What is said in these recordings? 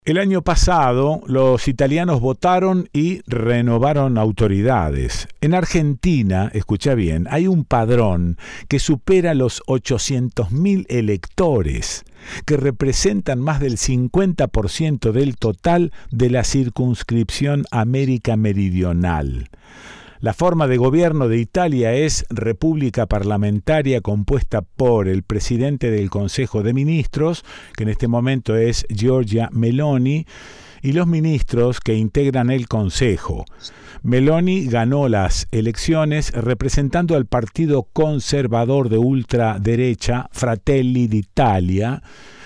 El año pasado, los italianos votaron y renovaron autoridades. En Argentina, escucha bien, hay un padrón que supera los 800.000 electores, que representan más del 50% del total de la circunscripción América Meridional. La forma de gobierno de Italia es república parlamentaria compuesta por el presidente del Consejo de Ministros, que en este momento es Giorgia Meloni, y los ministros que integran el Consejo. Meloni ganó las elecciones representando al partido conservador de ultraderecha Fratelli d'Italia,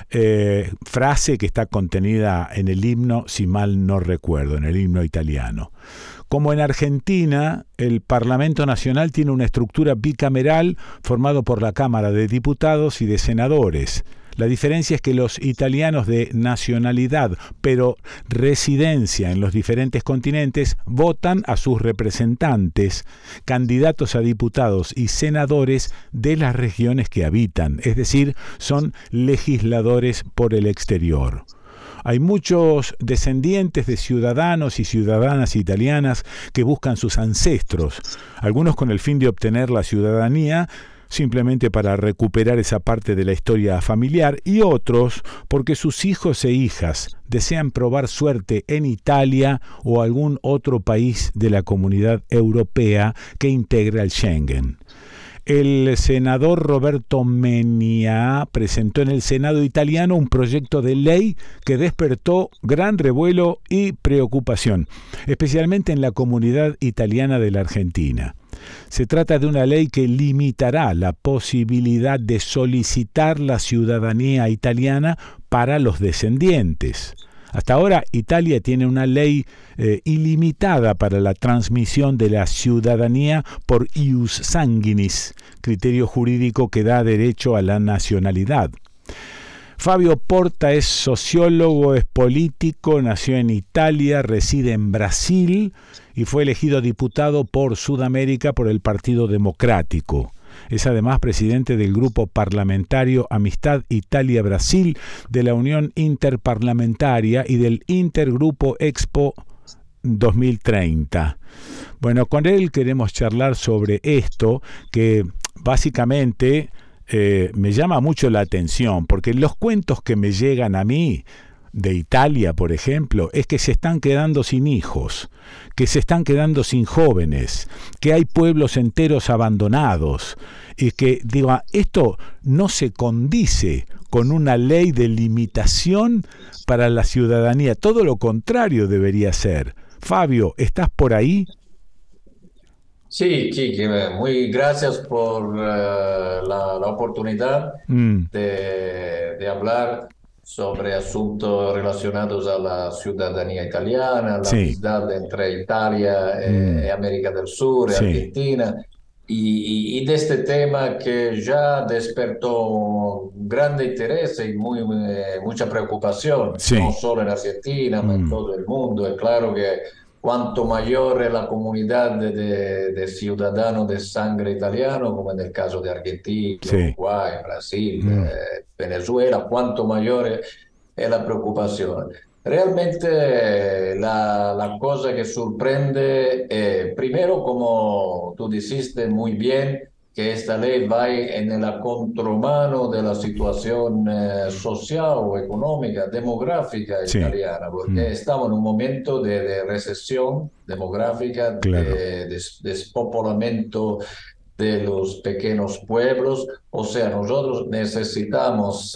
frase que está contenida en el himno, si mal no recuerdo, en el himno italiano. Como en Argentina, el Parlamento Nacional tiene una estructura bicameral formado por la Cámara de Diputados y de Senadores. La diferencia es que los italianos de nacionalidad, pero residencia en los diferentes continentes, votan a sus representantes, candidatos a diputados y senadores de las regiones que habitan, es decir, son legisladores por el exterior. Hay muchos descendientes de ciudadanos y ciudadanas italianas que buscan sus ancestros, algunos con el fin de obtener la ciudadanía, simplemente para recuperar esa parte de la historia familiar, y otros porque sus hijos e hijas desean probar suerte en Italia o algún otro país de la Comunidad Europea que integra el Schengen. El senador Roberto Menia presentó en el Senado italiano un proyecto de ley que despertó gran revuelo y preocupación, especialmente en la comunidad italiana de la Argentina. Se trata de una ley que limitará la posibilidad de solicitar la ciudadanía italiana para los descendientes. Hasta ahora, Italia tiene una ley ilimitada para la transmisión de la ciudadanía por ius sanguinis, criterio jurídico que da derecho a la nacionalidad. Fabio Porta es sociólogo, es político, nació en Italia, reside en Brasil y fue elegido diputado por Sudamérica por el Partido Democrático. Es además presidente del grupo parlamentario Amistad Italia-Brasil, de la Unión Interparlamentaria y del Intergrupo Expo 2030. Bueno, con él queremos charlar sobre esto que básicamente me llama mucho la atención, porque los cuentos que me llegan a mí de Italia, por ejemplo, es que se están quedando sin hijos, que se están quedando sin jóvenes, que hay pueblos enteros abandonados, y que, digo, esto no se condice con una ley de limitación para la ciudadanía, todo lo contrario debería ser. Fabio, ¿estás por ahí? Sí, Kiki, muy gracias por la oportunidad de hablar sobre asuntos relacionados a la ciudadanía italiana, la Sí. amistad entre Italia y América del Sur, y Sí. Argentina, y de este tema que ya despertó un grande interés y mucha preocupación, no Sí. solo en Argentina, sino en todo el mundo. Es claro que cuanto mayor es la comunidad de ciudadanos de sangre italiano, como en el caso de Argentina, Sí. Uruguay, Brasil, Venezuela, cuanto mayor es la preocupación. Realmente la cosa que sorprende, primero, como tú dijiste muy bien, que esta ley va en la contramano de la situación social o económica, demográfica Sí. italiana, porque estamos en un momento de recesión demográfica, Claro. de despopulamiento de los pequeños pueblos. O sea, nosotros necesitamos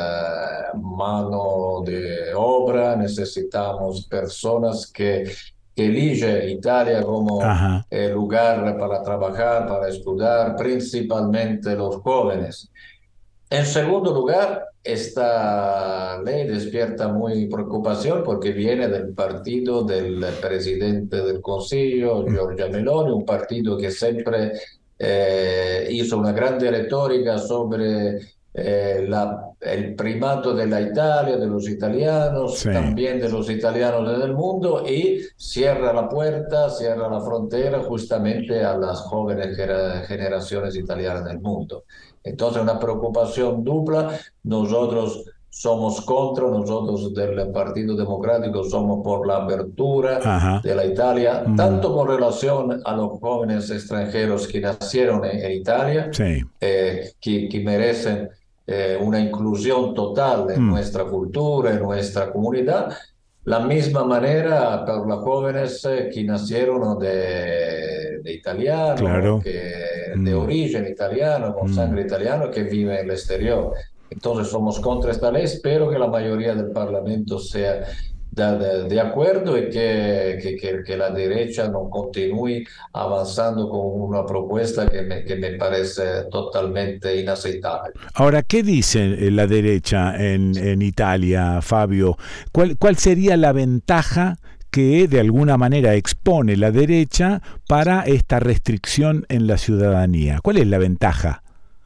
mano de obra, necesitamos personas que eligen Italia como Ajá. lugar para trabajar, para estudiar, principalmente los jóvenes. En segundo lugar, esta ley despierta muy preocupación porque viene del partido del presidente del Consejo, Giorgia Meloni, un partido que siempre hizo una grande retórica sobre el primato de la Italia, de los italianos, Sí. también de los italianos en el mundo, y cierra la puerta, cierra la frontera justamente a las jóvenes generaciones italianas del mundo. Entonces, una preocupación dupla. Nosotros somos contra, nosotros del Partido Democrático somos por la apertura Ajá. de la Italia, tanto con relación a los jóvenes extranjeros que nacieron en Italia, Sí. que merecen una inclusión total en Mm, nuestra cultura, en nuestra comunidad. La misma manera para los jóvenes que nacieron de italiano, claro. que de Mm, origen italiano, con mm. sangre italiana, que vive en el exterior. Entonces somos contra esta ley. Espero que la mayoría del Parlamento sea de acuerdo y que la derecha no continúe avanzando con una propuesta que me parece totalmente inaceptable. Ahora, ¿qué dice la derecha en Italia, Fabio? ¿Cuál sería la ventaja que de alguna manera expone la derecha para esta restricción en la ciudadanía? ¿Cuál es la ventaja?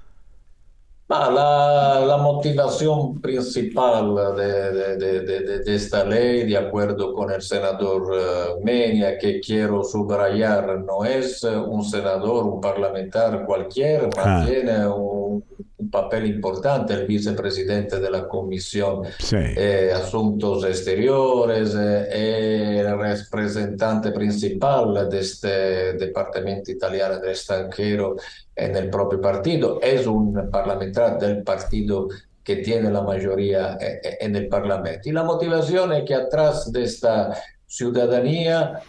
La motivación principal de esta ley, de acuerdo con el senador Menia, que quiero subrayar, no es un senador, un parlamentar cualquiera, Ah, mantiene un papel importante, el vicepresidente de la Comisión sí. Asuntos Exteriores, el representante principal de este Departamento Italiano del Extranjero en el propio partido, es un parlamentar del partido que tiene la mayoría en el Parlamento. Y la motivación es que atrás de esta ciudadanía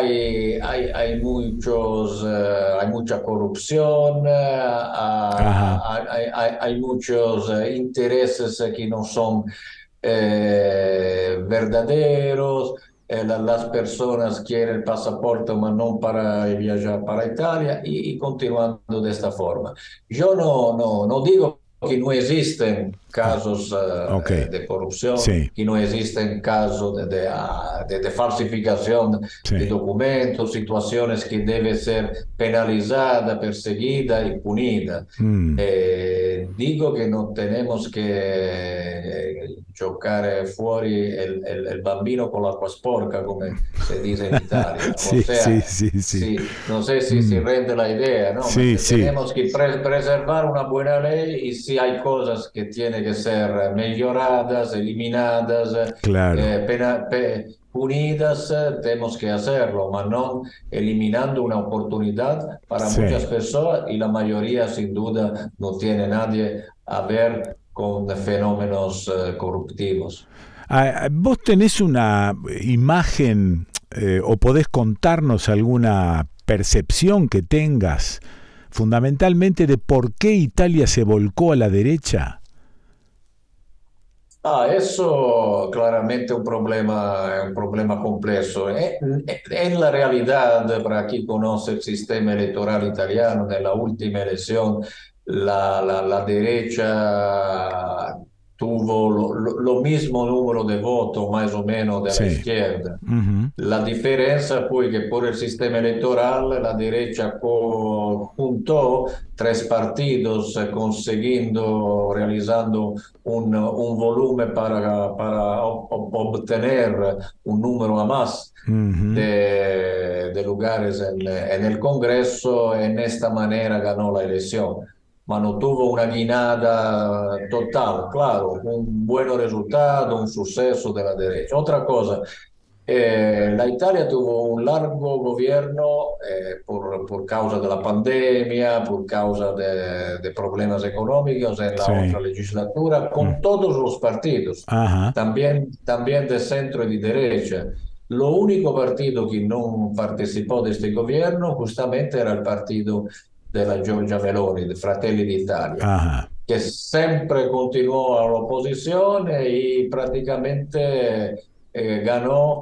hay mucha corrupción, Ajá. hay muchos intereses que no son verdaderos. Las personas quieren el pasaporte, pero no para viajar para Italia y continuando de esta forma. Yo no digo que no existen Ah, casos ok. de corrupción, Sí, que no existen casos de falsificación de sí. documentos, situaciones que deben ser penalizadas, perseguidas y punidas. Mm. Digo que no tenemos que giocare fuori el bambino con l'acqua sporca, come se dice en Italia. O Sí, sí, sea, sí, sí. sí, no sé si Mm. rende la idea, ¿no? Sí, sí, Tenemos que preservar una buena ley y si hay cosas que tienen que ser mejoradas, eliminadas, claro. punidas, tenemos que hacerlo, pero no eliminando una oportunidad para muchas Sí. personas y la mayoría sin duda no tiene nadie a ver con fenómenos corruptivos. ¿Vos tenés una imagen o podés contarnos alguna percepción que tengas fundamentalmente de por qué Italia se volcó a la derecha? Eso claramente è un problema complesso. En la realidad, para quien conoce el sistema electoral italiano, nella ultima elección, la derecha tuvo lo mismo número de votos, más o menos, de la Sí. izquierda. Ujú. La diferencia fue que por el sistema electoral la derecha juntó tres partidos, consiguiendo, realizando un volumen para obtener un número a más Ujú. de lugares en el Congreso. En esta manera ganó la elección. Ma no tuvo una guinada total, claro, un buen resultado, un suceso de la derecha. Otra cosa, la Italia tuvo un largo gobierno por causa de la pandemia, por causa de problemas económicos en la Sí. otra legislatura, Mm. con todos los partidos, Ajá. también de centro y de derecha. Lo único partido que no participó de este gobierno justamente era el partido de la Giorgia Meloni, de Fratelli d'Italia, Ajá. que siempre continuó a la oposición y prácticamente ganó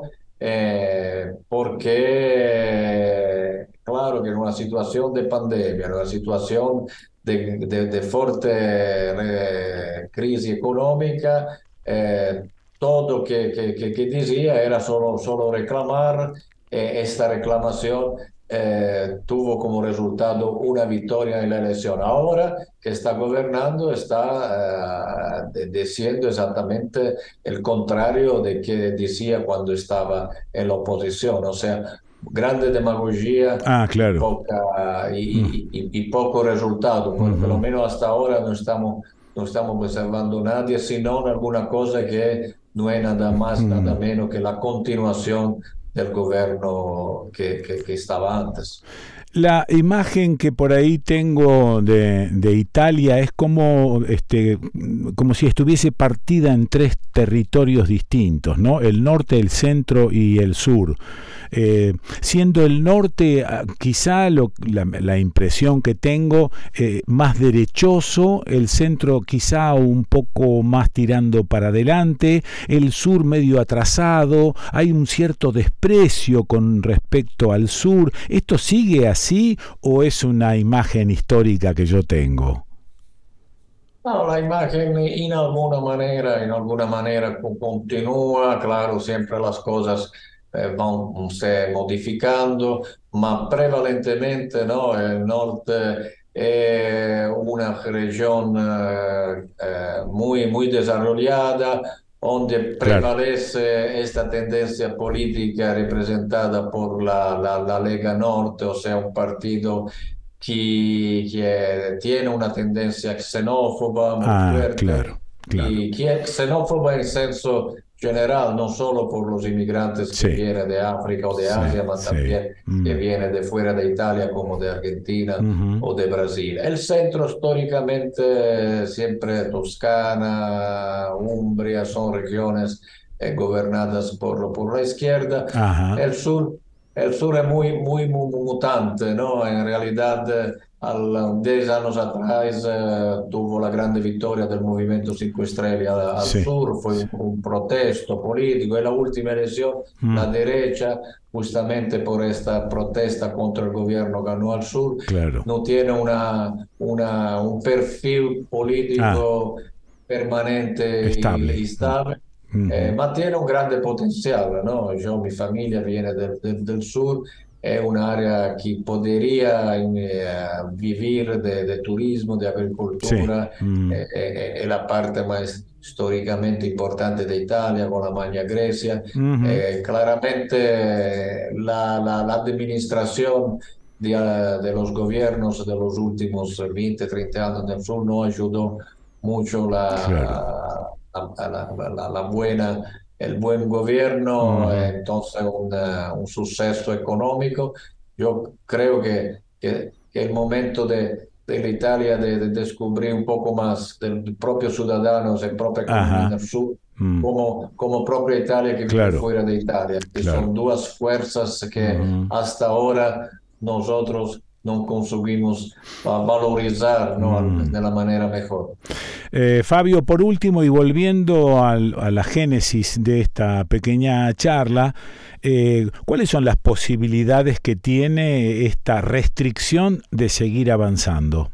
porque, claro, que en una situación de pandemia, en una situación de fuerte crisis económica, todo que decía era solo reclamar. Esta reclamación tuvo como resultado una victoria en la elección. Ahora que está gobernando, está diciendo exactamente el contrario de que decía cuando estaba en la oposición. O sea, grande demagogia Ah, claro. poca, Mm. y poco resultado. Por lo Ujú. menos hasta ahora no estamos no estamos preservando nadie, sino alguna cosa que no es nada más, nada menos que la continuación del gobierno que estaba antes. La imagen que por ahí tengo de Italia es como, como si estuviese partida en tres territorios distintos, ¿no? El norte, el centro y el sur. Siendo el norte quizá la impresión que tengo más derechoso, el centro quizá un poco más tirando para adelante, el sur medio atrasado, hay un cierto desprecio con respecto al sur. ¿Esto sigue así o es una imagen histórica que yo tengo? No, la imagen en alguna manera continúa, claro, siempre las cosas van se modificando, ma prevalentemente no, el norte es una región muy desarrollada, donde Claro. prevalece esta tendencia política representada por la Lega Norte, o sea, un partido que tiene una tendencia xenófoba muy Ah, fuerte claro, claro. y que es xenófoba en senso general, no solo por los inmigrantes que Sí, vienen de África o de sí, Asia, mas sí. también que vienen de fuera de Italia, como de Argentina Ujú. o de Brasil. El centro históricamente siempre Toscana, Umbria, son regiones gobernadas por la izquierda. Ajá. El sur el sur es muy mutante, ¿no? En realidad, 10 años atrás tuvo la grande victoria del Movimiento 5 Stelle al Sí. sur, fue Sí. un protesto político. En la última elección, la derecha, justamente por esta protesta contra el gobierno, ganó al sur. Claro. No tiene un perfil Ah, político permanente estable. y estable. Ujú. Ma tiene un grande potenziale, no? Io, mi famiglia viene del sur, è un'area che podría vivir de turismo, de Sí. agricoltura, è la parte más históricamente importante de Italia con la Magna Grecia. Ujú. Claramente la administración de los gobiernos de los últimos 20, 30 años del sur no ayudó mucho Claro. el buen gobierno, Ujú. entonces un suceso económico. Yo creo que el momento de Italia de descubrir un poco más del propio ciudadanos y propia economía Ajá. del sur, Mm. como propia Italia que vive Claro, fuera de Italia, que claro. son dos fuerzas que Ujú. hasta ahora nosotros no conseguimos valorizar, ¿no? Mm. De la manera mejor. Fabio, por último, y volviendo a la génesis de esta pequeña charla, ¿cuáles son las posibilidades que tiene esta restricción de seguir avanzando?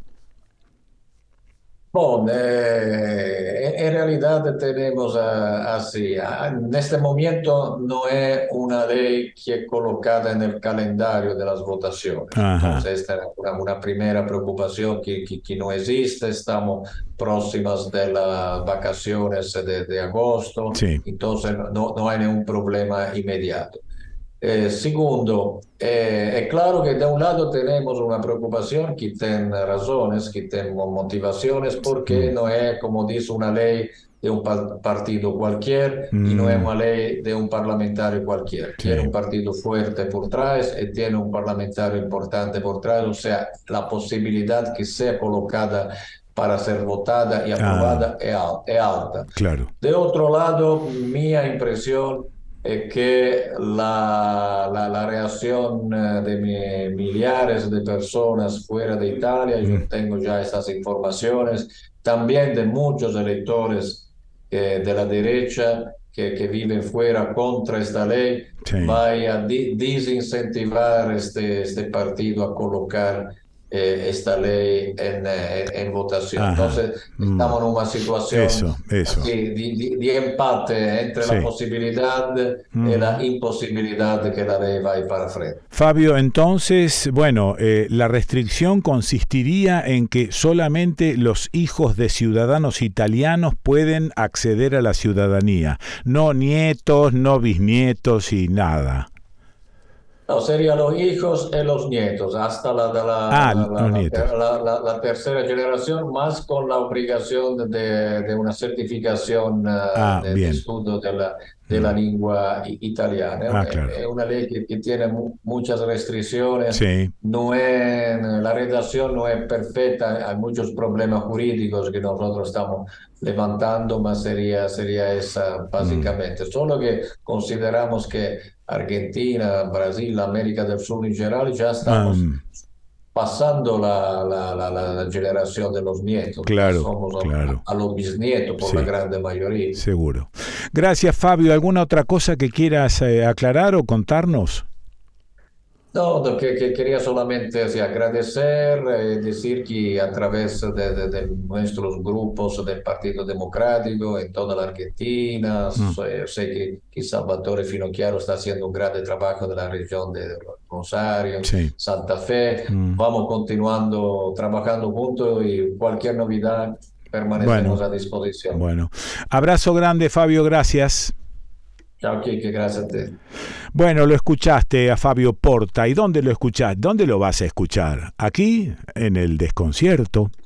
Bueno, en realidad tenemos así, en este momento no es una ley que es colocada en el calendario de las votaciones. Ajá, Entonces, esta es una primera preocupación que no existe. Estamos próximas de las vacaciones de agosto, sí, entonces no hay ningún problema inmediato. Segundo, es claro que de un lado tenemos una preocupación que tiene razones, que tiene motivaciones, porque mm, no es, como dice, una ley de un partido cualquier y no es mm, una ley de un parlamentario cualquier. Tiene un sí, partido fuerte por detrás y tiene un parlamentario importante por detrás, o sea, la posibilidad que sea colocada para ser votada y ah, aprobada es alta. claro, De otro lado, mi impresión es que la reacción de millares de personas fuera de Italia, mm, yo tengo ya estas informaciones, también de muchos electores de la derecha que viven fuera contra esta ley, sí, va a desincentivar este partido a colocar esta ley en votación. ajá, Entonces, estamos en una situación eso, así de empate entre la sí. posibilidad y Ujú. la imposibilidad de que la ley vaya para frente. Fabio, entonces, bueno, la restricción consistiría en que solamente los hijos de ciudadanos italianos pueden acceder a la ciudadanía, no nietos, no bisnietos y nada. No, serían los hijos y los nietos, hasta Los nietos. la tercera generación, más con la obligación de una certificación de Bien. estudio de la lengua italiana. Claro. Es una ley que tiene muchas restricciones, Sí. la redacción no es perfecta, hay muchos problemas jurídicos que nosotros estamos levantando, más sería esa básicamente. Solo que consideramos que Argentina, Brasil, América del Sur en general, ya estamos Am, pasando la generación de los nietos, ya claro, somos claro. a los bisnietos por la Sí, grande mayoría. seguro. Gracias, Fabio. ¿Alguna otra cosa que quieras aclarar o contarnos? No, que quería solamente así, agradecer, decir que a través de nuestros grupos del Partido Democrático en toda la Argentina, Mm, sé que Salvatore Finocchiaro está haciendo un gran trabajo de la región de Rosario, sí. Santa Fe. Mm, Vamos continuando trabajando juntos y cualquier novedad permanecemos bueno, a disposición. bueno. Abrazo grande, Fabio. Gracias. Chao, Kike, gracias a ti. Bueno, lo escuchaste a Fabio Porta. ¿Y dónde lo escuchás? ¿Dónde lo vas a escuchar? Aquí, en el Desconcierto.